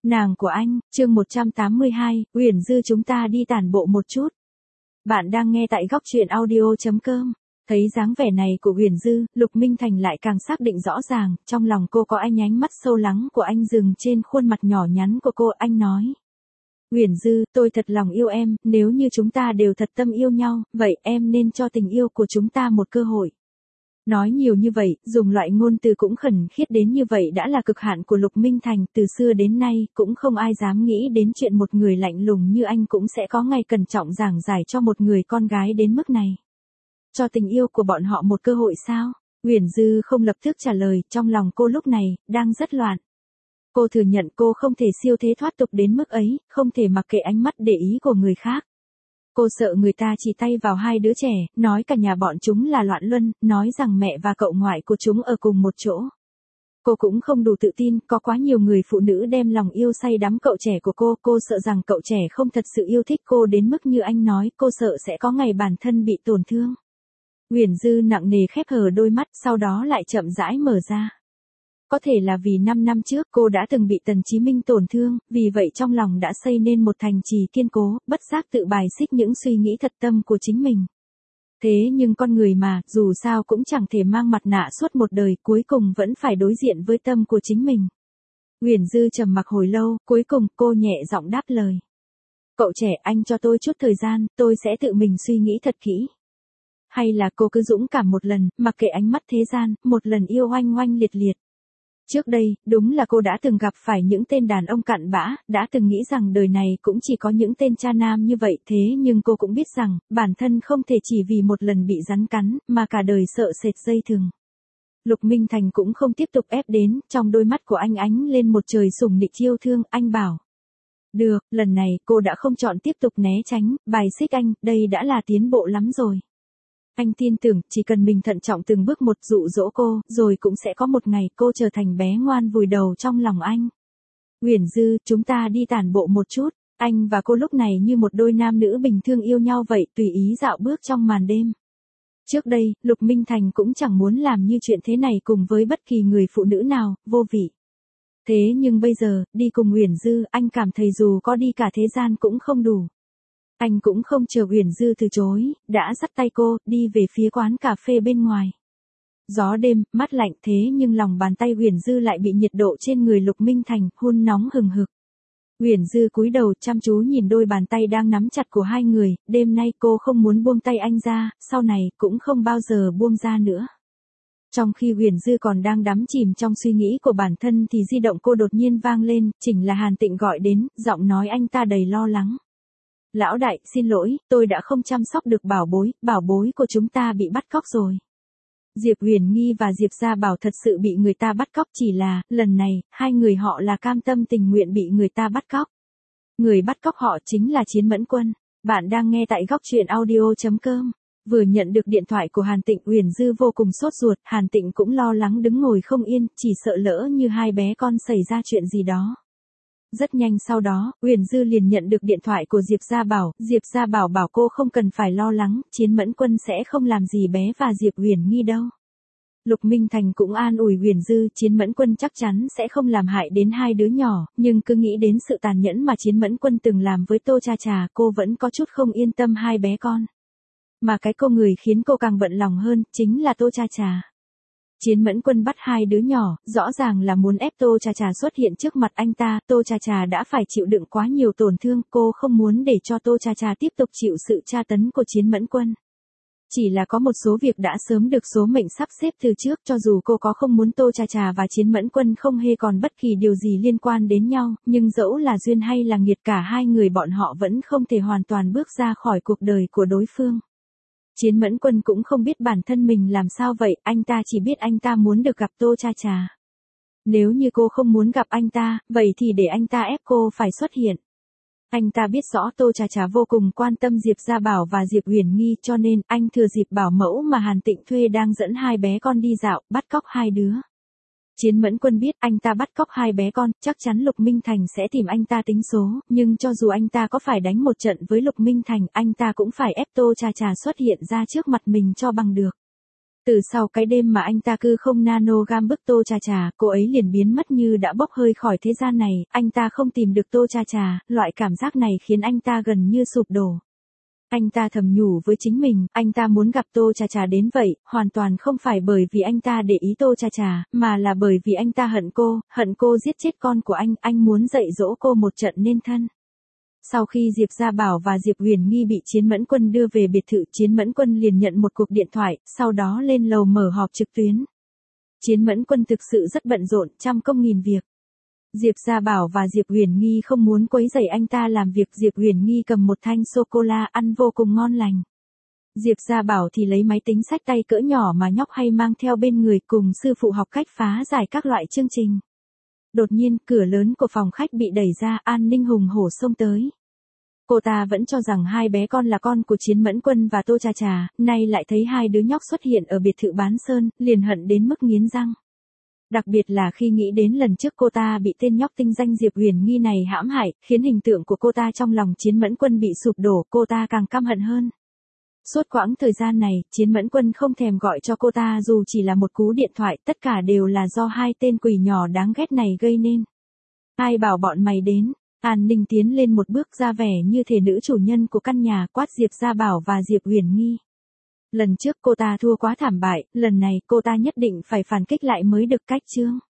Nàng của anh, chương 182, Uyển Dư chúng ta đi tản bộ một chút. Bạn đang nghe tại góc truyện audio.com. Thấy dáng vẻ này của Uyển Dư, Lục Minh Thành lại càng xác định rõ ràng, trong lòng cô có ánh mắt sâu lắng của anh dừng trên khuôn mặt nhỏ nhắn của cô, anh nói. Uyển Dư, tôi thật lòng yêu em, nếu như chúng ta đều thật tâm yêu nhau, vậy em nên cho tình yêu của chúng ta một cơ hội. Nói nhiều như vậy, dùng loại ngôn từ cũng khẩn khiết đến như vậy đã là cực hạn của Lục Minh Thành, từ xưa đến nay, cũng không ai dám nghĩ đến chuyện một người lạnh lùng như anh cũng sẽ có ngày cẩn trọng giảng giải cho một người con gái đến mức này. Cho tình yêu của bọn họ một cơ hội sao? Uyển Dư không lập tức trả lời, trong lòng cô lúc này, đang rất loạn. Cô thừa nhận cô không thể siêu thế thoát tục đến mức ấy, không thể mặc kệ ánh mắt để ý của người khác. Cô sợ người ta chỉ tay vào hai đứa trẻ, nói cả nhà bọn chúng là loạn luân, nói rằng mẹ và cậu ngoại của chúng ở cùng một chỗ. Cô cũng không đủ tự tin, có quá nhiều người phụ nữ đem lòng yêu say đắm cậu trẻ của cô sợ rằng cậu trẻ không thật sự yêu thích cô đến mức như anh nói, cô sợ sẽ có ngày bản thân bị tổn thương. Uyển Dư nặng nề khép hờ đôi mắt, sau đó lại chậm rãi mở ra. Có thể là vì 5 năm trước cô đã từng bị Tần Chí Minh tổn thương, vì vậy trong lòng đã xây nên một thành trì kiên cố, bất giác tự bài xích những suy nghĩ thật tâm của chính mình. Thế nhưng con người mà, dù sao cũng chẳng thể mang mặt nạ suốt một đời, cuối cùng vẫn phải đối diện với tâm của chính mình. Uyển Dư trầm mặc hồi lâu, cuối cùng cô nhẹ giọng đáp lời. Cậu trẻ, anh cho tôi chút thời gian, tôi sẽ tự mình suy nghĩ thật kỹ. Hay là cô cứ dũng cảm một lần, mặc kệ ánh mắt thế gian, một lần yêu oanh oanh liệt liệt. Trước đây, đúng là cô đã từng gặp phải những tên đàn ông cặn bã, đã từng nghĩ rằng đời này cũng chỉ có những tên cha nam như vậy, thế nhưng cô cũng biết rằng, bản thân không thể chỉ vì một lần bị rắn cắn, mà cả đời sợ sệt dây thừng. Lục Minh Thành cũng không tiếp tục ép đến, trong đôi mắt của anh ánh lên một trời sủng nịnh yêu thương, anh bảo. Được, lần này cô đã không chọn tiếp tục né tránh, bài xích anh, đây đã là tiến bộ lắm rồi. Anh tin tưởng, chỉ cần mình thận trọng từng bước một dụ dỗ cô, rồi cũng sẽ có một ngày cô trở thành bé ngoan vùi đầu trong lòng anh. Uyển Dư, chúng ta đi tản bộ một chút. Anh và cô lúc này như một đôi nam nữ bình thường yêu nhau vậy, tùy ý dạo bước trong màn đêm. Trước đây, Lục Minh Thành cũng chẳng muốn làm như chuyện thế này cùng với bất kỳ người phụ nữ nào, vô vị. Thế nhưng bây giờ, đi cùng Uyển Dư, anh cảm thấy dù có đi cả thế gian cũng không đủ. Anh cũng không chờ Uyển Dư từ chối, đã dắt tay cô, đi về phía quán cà phê bên ngoài. Gió đêm, mát lạnh thế nhưng lòng bàn tay Uyển Dư lại bị nhiệt độ trên người Lục Minh Thành, hun nóng hừng hực. Uyển Dư cúi đầu chăm chú nhìn đôi bàn tay đang nắm chặt của hai người, đêm nay cô không muốn buông tay anh ra, sau này cũng không bao giờ buông ra nữa. Trong khi Uyển Dư còn đang đắm chìm trong suy nghĩ của bản thân thì di động cô đột nhiên vang lên, chính là Hàn Tịnh gọi đến, giọng nói anh ta đầy lo lắng. Lão đại, xin lỗi, tôi đã không chăm sóc được bảo bối của chúng ta bị bắt cóc rồi. Diệp Huyền Nghi và Diệp Gia Bảo thật sự bị người ta bắt cóc, chỉ là, lần này, hai người họ là cam tâm tình nguyện bị người ta bắt cóc. Người bắt cóc họ chính là Chiến Mẫn Quân. Bạn đang nghe tại góc truyện audio.com. Vừa nhận được điện thoại của Hàn Tịnh, Uyển Dư vô cùng sốt ruột, Hàn Tịnh cũng lo lắng đứng ngồi không yên, chỉ sợ lỡ như hai bé con xảy ra chuyện gì đó. Rất nhanh sau đó, Uyển Dư liền nhận được điện thoại của Diệp Gia Bảo bảo cô không cần phải lo lắng, Chiến Mẫn Quân sẽ không làm gì bé và Diệp Huyền Nghi đâu. Lục Minh Thành cũng an ủi Uyển Dư, Chiến Mẫn Quân chắc chắn sẽ không làm hại đến hai đứa nhỏ, nhưng cứ nghĩ đến sự tàn nhẫn mà Chiến Mẫn Quân từng làm với Tô Cha Trà, cô vẫn có chút không yên tâm hai bé con. Mà cái cô người khiến cô càng bận lòng hơn, chính là Tô Cha Trà. Chiến Mẫn Quân bắt hai đứa nhỏ, rõ ràng là muốn ép Tô Cha Trà xuất hiện trước mặt anh ta, Tô Cha Trà đã phải chịu đựng quá nhiều tổn thương, cô không muốn để cho Tô Cha Trà tiếp tục chịu sự tra tấn của Chiến Mẫn Quân. Chỉ là có một số việc đã sớm được số mệnh sắp xếp từ trước, cho dù cô có không muốn Tô Cha Trà và Chiến Mẫn Quân không hề còn bất kỳ điều gì liên quan đến nhau, nhưng dẫu là duyên hay là nghiệt cả hai người bọn họ vẫn không thể hoàn toàn bước ra khỏi cuộc đời của đối phương. Chiến Mẫn Quân cũng không biết bản thân mình làm sao vậy, anh ta chỉ biết anh ta muốn được gặp Tô Cha Trà. Nếu như cô không muốn gặp anh ta, vậy thì để anh ta ép cô phải xuất hiện. Anh ta biết rõ Tô Cha Trà vô cùng quan tâm Diệp Gia Bảo và Diệp Huyền Nghi, cho nên anh thừa dịp bảo mẫu mà Hàn Tịnh thuê đang dẫn hai bé con đi dạo, bắt cóc hai đứa. Chiến Mẫn Quân biết anh ta bắt cóc hai bé con, chắc chắn Lục Minh Thành sẽ tìm anh ta tính số, nhưng cho dù anh ta có phải đánh một trận với Lục Minh Thành, anh ta cũng phải ép Tô Cha Trà xuất hiện ra trước mặt mình cho bằng được. Từ sau cái đêm mà anh ta cư không nanogram bức Tô Trà Trà, cô ấy liền biến mất như đã bốc hơi khỏi thế gian này, anh ta không tìm được Tô Trà Trà, loại cảm giác này khiến anh ta gần như sụp đổ. Anh ta thầm nhủ với chính mình, anh ta muốn gặp Tô Trà Trà đến vậy, hoàn toàn không phải bởi vì anh ta để ý Tô Trà Trà, mà là bởi vì anh ta hận cô giết chết con của anh muốn dạy dỗ cô một trận nên thân. Sau khi Diệp Gia Bảo và Diệp Huyền Nghi bị Chiến Mẫn Quân đưa về biệt thự, Chiến Mẫn Quân liền nhận một cuộc điện thoại, sau đó lên lầu mở họp trực tuyến. Chiến Mẫn Quân thực sự rất bận rộn, trăm công nghìn việc. Diệp Gia Bảo và Diệp Huyền Nghi không muốn quấy rầy anh ta làm việc. Diệp Huyền Nghi cầm một thanh sô-cô-la ăn vô cùng ngon lành. Diệp Gia Bảo thì lấy máy tính xách tay cỡ nhỏ mà nhóc hay mang theo bên người cùng sư phụ học cách phá giải các loại chương trình. Đột nhiên, cửa lớn của phòng khách bị đẩy ra, An Ninh hùng hổ xông tới. Cô ta vẫn cho rằng hai bé con là con của Chiến Mẫn Quân và Tô Trà Trà, nay lại thấy hai đứa nhóc xuất hiện ở biệt thự Bán Sơn, liền hận đến mức nghiến răng. Đặc biệt là khi nghĩ đến lần trước cô ta bị tên nhóc tinh danh Diệp Huyền Nghi này hãm hại, khiến hình tượng của cô ta trong lòng Chiến Mẫn Quân bị sụp đổ, cô ta càng căm hận hơn. Suốt quãng thời gian này, Chiến Mẫn Quân không thèm gọi cho cô ta dù chỉ là một cú điện thoại, tất cả đều là do hai tên quỷ nhỏ đáng ghét này gây nên. Ai bảo bọn mày đến? An Ninh tiến lên một bước ra vẻ như thể nữ chủ nhân của căn nhà, quát Diệp Gia Bảo và Diệp Huyền Nghi. Lần trước cô ta thua quá thảm bại, lần này cô ta nhất định phải phản kích lại mới được. Cách chương